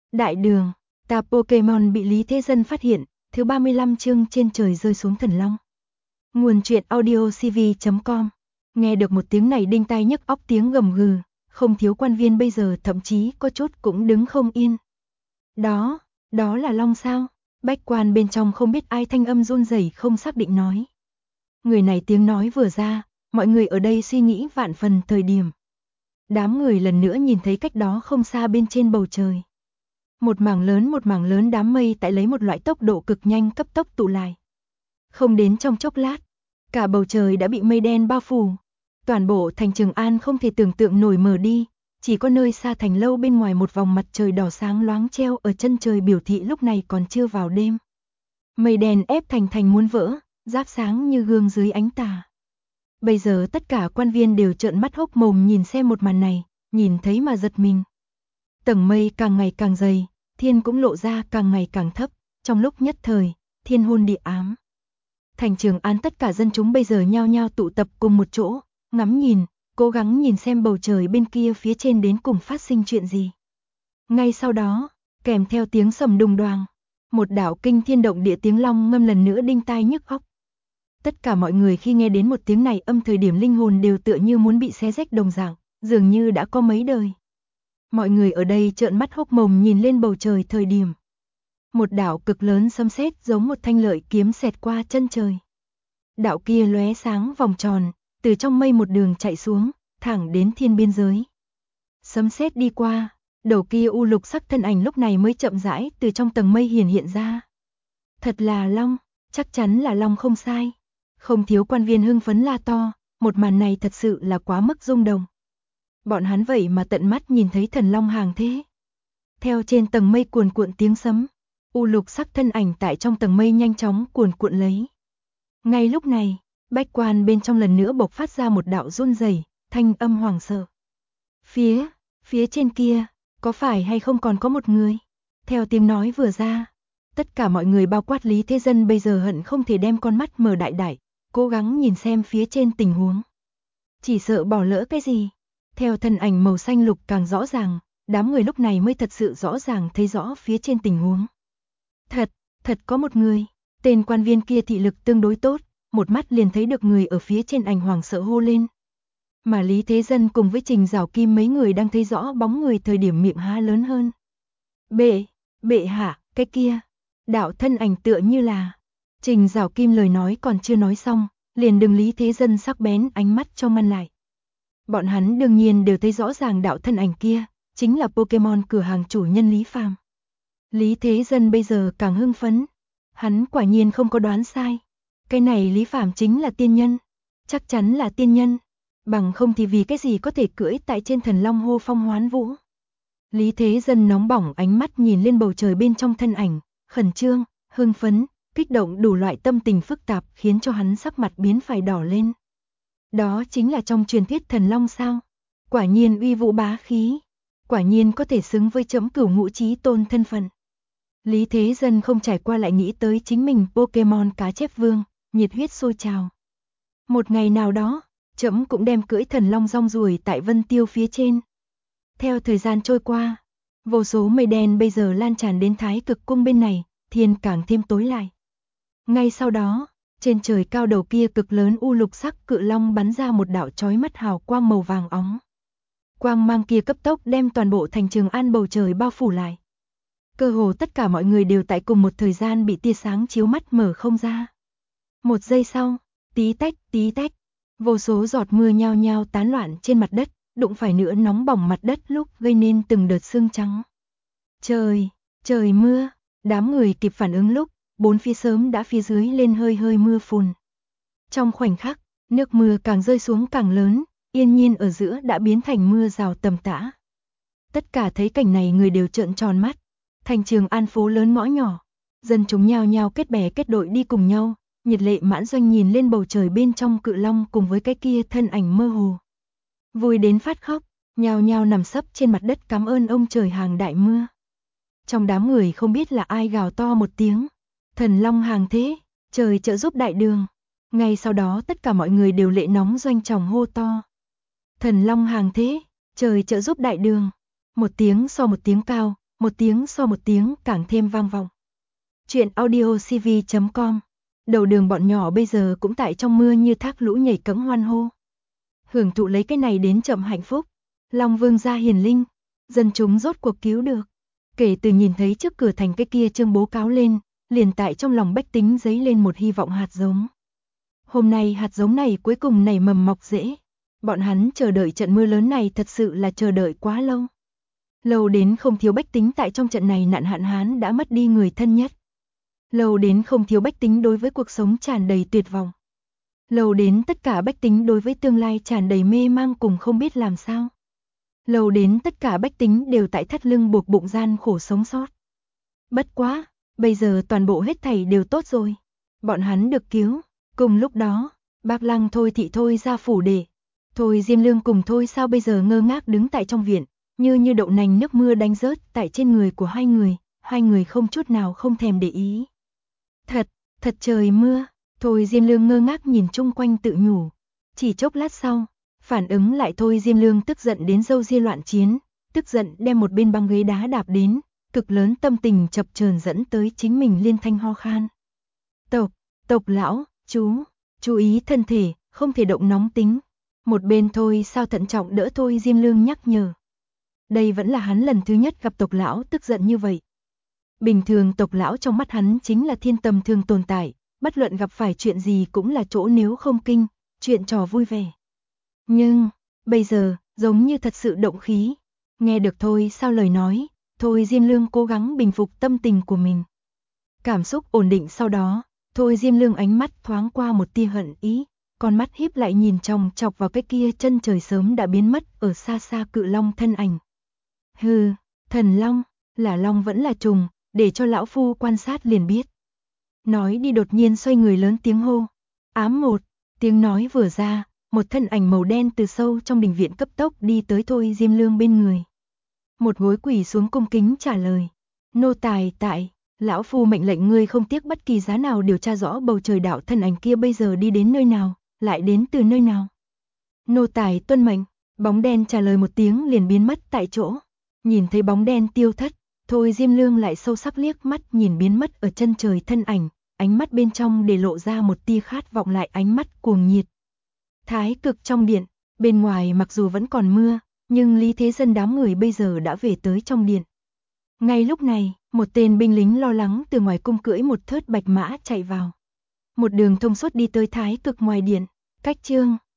Đại đường, ta Pokemon bị Lý Thế Dân phát hiện, thứ 35 chương trên trời rơi xuống thần long. Nguồn truyện audio cv.com. Nghe được một tiếng này đinh tai nhức óc, tiếng gầm gừ, không thiếu quan viên bây giờ thậm chí có chút cũng đứng không yên. Đó là long sao? Bách quan bên trong không biết ai thanh âm run rẩy không xác định nói. Người này tiếng nói vừa ra, mọi người ở đây suy nghĩ vạn phần thời điểm. Đám người lần nữa nhìn thấy cách đó không xa bên trên bầu trời. Một mảng lớn đám mây tại lấy một loại tốc độ cực nhanh cấp tốc tụ lại. Không đến trong chốc lát, cả bầu trời đã bị mây đen bao phủ. Toàn bộ thành Trường An không thể tưởng tượng nổi mờ đi, chỉ có nơi xa thành lâu bên ngoài một vòng mặt trời đỏ sáng loáng treo ở chân trời biểu thị lúc này còn chưa vào đêm. Mây đen ép thành muốn vỡ, giáp sáng như gương dưới ánh tà. Bây giờ tất cả quan viên đều trợn mắt hốc mồm nhìn xem một màn này, nhìn thấy mà giật mình. Tầng mây càng ngày càng dày, thiên cũng lộ ra càng ngày càng thấp, trong lúc nhất thời, thiên hôn địa ám. Thành Trường An tất cả dân chúng bây giờ nhao nhao tụ tập cùng một chỗ, ngắm nhìn, cố gắng nhìn xem bầu trời bên kia phía trên đến cùng phát sinh chuyện gì. Ngay sau đó, kèm theo tiếng sầm đùng đoàng, một đạo kinh thiên động địa tiếng long ngâm lần nữa đinh tai nhức óc. Tất cả mọi người khi nghe đến một tiếng này âm thời điểm linh hồn đều tựa như muốn bị xé rách đồng dạng, dường như đã có mấy đời. Mọi người ở đây trợn mắt hốc mồm nhìn lên bầu trời thời điểm. Một đạo cực lớn sấm sét giống một thanh lợi kiếm xẹt qua chân trời. Đạo kia lóe sáng vòng tròn, từ trong mây một đường chạy xuống, thẳng đến thiên biên giới. Sấm sét đi qua, đầu kia u lục sắc thân ảnh lúc này mới chậm rãi từ trong tầng mây hiện ra. Thật là long, chắc chắn là long không sai. Không thiếu quan viên hưng phấn la to, một màn này thật sự là quá mức rung động. Bọn hắn vậy mà tận mắt nhìn thấy thần long hàng thế. Theo trên tầng mây cuồn cuộn tiếng sấm, u lục sắc thân ảnh tại trong tầng mây nhanh chóng cuồn cuộn lấy. Ngay lúc này, bách quan bên trong lần nữa bộc phát ra một đạo run rẩy, thanh âm hoảng sợ. Phía trên kia, có phải hay không còn có một người? Theo tiếng nói vừa ra, tất cả mọi người bao quát Lý Thế Dân bây giờ hận không thể đem con mắt mở đại, cố gắng nhìn xem phía trên tình huống. Chỉ sợ bỏ lỡ cái gì. Theo thân ảnh màu xanh lục càng rõ ràng, đám người lúc này mới thật sự rõ ràng thấy rõ phía trên tình huống. Thật có một người, tên quan viên kia thị lực tương đối tốt, một mắt liền thấy được người ở phía trên, ảnh hoảng sợ hô lên. Mà Lý Thế Dân cùng với Trình Giảo Kim mấy người đang thấy rõ bóng người thời điểm miệng há lớn hơn. Bệ hạ, cái kia, đạo thân ảnh tựa như là... Trình Giảo Kim lời nói còn chưa nói xong, liền đừng Lý Thế Dân sắc bén ánh mắt cho ngăn lại. Bọn hắn đương nhiên đều thấy rõ ràng đạo thân ảnh kia, chính là Pokemon cửa hàng chủ nhân Lý Phàm. Lý Thế Dân bây giờ càng hưng phấn. Hắn quả nhiên không có đoán sai. Cái này Lý Phàm chính là tiên nhân. Chắc chắn là tiên nhân. Bằng không thì vì cái gì có thể cưỡi tại trên thần long hô phong hoán vũ. Lý Thế Dân nóng bỏng ánh mắt nhìn lên bầu trời bên trong thân ảnh, khẩn trương, hưng phấn, kích động đủ loại tâm tình phức tạp khiến cho hắn sắc mặt biến phải đỏ lên. Đó chính là trong truyền thuyết thần long sao? Quả nhiên uy vũ bá khí. Quả nhiên có thể xứng với chấm Cửu Ngũ Chí Tôn thân phận. Lý Thế Dân không trải qua lại nghĩ tới chính mình Pokemon cá chép vương, nhiệt huyết sôi trào. Một ngày nào đó, trẫm cũng đem cưỡi thần long rong ruổi tại Vân Tiêu phía trên. Theo thời gian trôi qua, vô số mây đen bây giờ lan tràn đến Thái Cực Cung bên này, thiên càng thêm tối lại. Ngay sau đó, trên trời cao đầu kia cực lớn u lục sắc cự long bắn ra một đạo chói mắt hào quang màu vàng óng. Quang mang kia cấp tốc đem toàn bộ thành Trường An bầu trời bao phủ lại. Cơ hồ tất cả mọi người đều tại cùng một thời gian bị tia sáng chiếu mắt mở không ra. Một giây sau, tí tách, vô số giọt mưa nhao nhao tán loạn trên mặt đất, đụng phải nữa nóng bỏng mặt đất lúc gây nên từng đợt sương trắng. Trời mưa, đám người kịp phản ứng lúc, bốn phía sớm đã phía dưới lên hơi mưa phùn. Trong khoảnh khắc, nước mưa càng rơi xuống càng lớn, yên nhiên ở giữa đã biến thành mưa rào tầm tã. Tất cả thấy cảnh này người đều trợn tròn mắt. Thành Trường An phố lớn ngõ nhỏ, dân chúng nhao nhao kết bè kết đội đi cùng nhau, nhiệt lệ mãn doanh nhìn lên bầu trời bên trong cự long cùng với cái kia thân ảnh mơ hồ. Vui đến phát khóc, nhao nhao nằm sấp trên mặt đất cảm ơn ông trời hàng đại mưa. Trong đám người không biết là ai gào to một tiếng, thần long hàng thế, trời trợ giúp đại đường. Ngay sau đó tất cả mọi người đều lệ nóng doanh tròng hô to. Thần long hàng thế, trời trợ giúp đại đường. Một tiếng so một tiếng cao, một tiếng so một tiếng càng thêm vang vọng. Chuyện audio cv.com. Đầu đường bọn nhỏ bây giờ cũng tại trong mưa như thác lũ nhảy cẫng hoan hô. Hưởng thụ lấy cái này đến chậm hạnh phúc. Long Vương gia hiền linh, dân chúng rốt cuộc cứu được. Kể từ nhìn thấy trước cửa thành cái kia chương bố cáo lên, liền tại trong lòng bách tính dấy lên một hy vọng hạt giống. Hôm nay hạt giống này cuối cùng nảy mầm mọc rễ. Bọn hắn chờ đợi trận mưa lớn này thật sự là chờ đợi quá lâu. Lâu đến không thiếu bách tính tại trong trận này nạn hạn hán đã mất đi người thân nhất. Lâu đến không thiếu bách tính đối với cuộc sống tràn đầy tuyệt vọng. Lâu đến tất cả bách tính đối với tương lai tràn đầy mê mang cùng không biết làm sao. Lâu đến tất cả bách tính đều tại thắt lưng buộc bụng gian khổ sống sót. Bất quá, bây giờ toàn bộ hết thảy đều tốt rồi. Bọn hắn được cứu. Cùng lúc đó, bác Lăng Thôi Thị Thôi ra phủ để. Thôi Diêm Lương cùng Thôi Sao bây giờ ngơ ngác đứng tại trong viện, như đậu nành nước mưa đánh rớt tại trên người của hai người không chút nào không thèm để ý. Thật trời mưa, Thôi Diêm Lương ngơ ngác nhìn chung quanh tự nhủ. Chỉ chốc lát sau, phản ứng lại Thôi Diêm Lương tức giận đến râu ria loạn chiến, tức giận đem một bên băng ghế đá đạp đến, cực lớn tâm tình chập chờn dẫn tới chính mình liên thanh ho khan. Tộc lão, chú ý thân thể, không thể động nóng tính. Một bên Thôi Sao thận trọng đỡ Thôi Diêm Lương nhắc nhở. Đây vẫn là hắn lần thứ nhất gặp tộc lão tức giận như vậy. Bình thường tộc lão trong mắt hắn chính là thiên tầm thường tồn tại, bất luận gặp phải chuyện gì cũng là chỗ nếu không kinh, chuyện trò vui vẻ. Nhưng, bây giờ, giống như thật sự động khí. Nghe được Thôi Sao lời nói, Thôi Diêm Lương cố gắng bình phục tâm tình của mình. Cảm xúc ổn định sau đó, Thôi Diêm Lương ánh mắt thoáng qua một tia hận ý, con mắt híp lại nhìn chòng chọc vào cái kia chân trời sớm đã biến mất ở xa xa cự long thân ảnh. Hừ, thần long, là long vẫn là trùng, để cho lão phu quan sát liền biết. Nói đi đột nhiên xoay người lớn tiếng hô. Ám một, tiếng nói vừa ra, một thân ảnh màu đen từ sâu trong đình viện cấp tốc đi tới Thôi Diêm Lương bên người. Một gối quỳ xuống cung kính trả lời. Nô tài tại, lão phu mệnh lệnh ngươi không tiếc bất kỳ giá nào điều tra rõ bầu trời đạo thân ảnh kia bây giờ đi đến nơi nào, lại đến từ nơi nào. Nô tài tuân mệnh, bóng đen trả lời một tiếng liền biến mất tại chỗ. Nhìn thấy bóng đen tiêu thất, Thôi Diêm Lương lại sâu sắc liếc mắt nhìn biến mất ở chân trời thân ảnh, ánh mắt bên trong để lộ ra một tia khát vọng lại ánh mắt cuồng nhiệt. Thái cực trong điện, bên ngoài mặc dù vẫn còn mưa, nhưng Lý Thế Dân đám người bây giờ đã về tới trong điện. Ngay lúc này, một tên binh lính lo lắng từ ngoài cung cưỡi một thớt bạch mã chạy vào. Một đường thông suốt đi tới Thái cực ngoài điện, cách chương